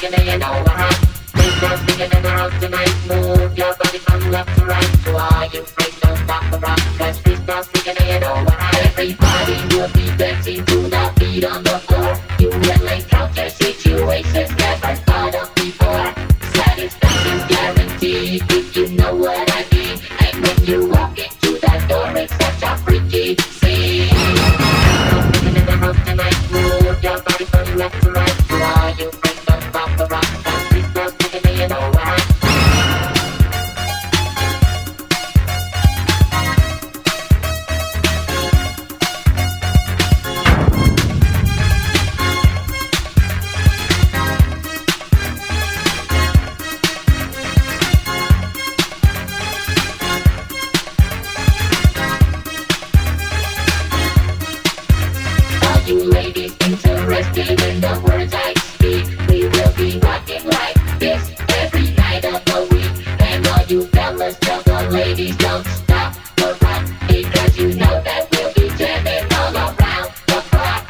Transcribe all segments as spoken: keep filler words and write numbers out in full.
today and over hot. Big girls singing in the house tonight. Move your body from left to right. So all you freaks don't stop the rock. Cause big girls singing today and over hot. Everybody will be dancing to the beat on the floor. You will encounter situations never thought of before. Satisfaction's guaranteed if you know what I mean. And when you walk into that door, it's such a freaky scene. Singing in the house tonight. Move your body from left to right. So all you freaks don't stop the rock. Cause big girls singing today and over hot. You ladies interested in the words I speak, we will be rocking like this every night of the week. And all you fellas tell the ladies don't stop the rock, because you know that we'll be jamming all around the clock.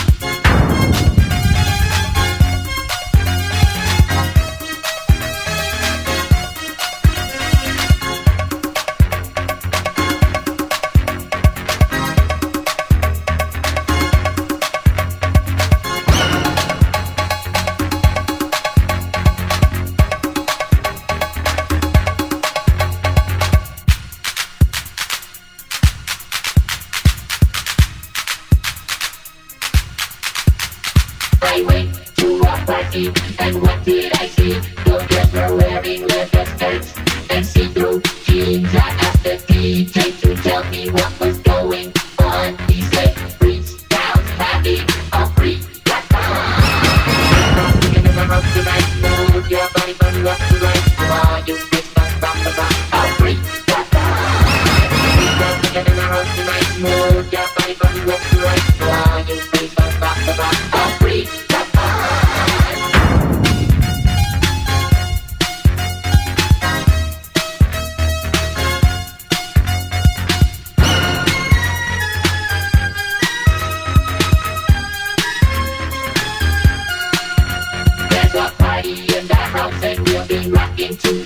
I went to a party, and what did I see? The girls were wearing leather skirts and see-through jeans. I asked the D J to tell me what was going on. He said, freestyle's having a free-a-thon. Singing in the house tonight, move your body from left to right. So all you bitches don't stop the rock, a free-a-thon. Singing in the house tonight, move your body from left to right. So all you bitches don't stop the rock, a free-a-thon. There's a party in the house and we'll be rocking tonight.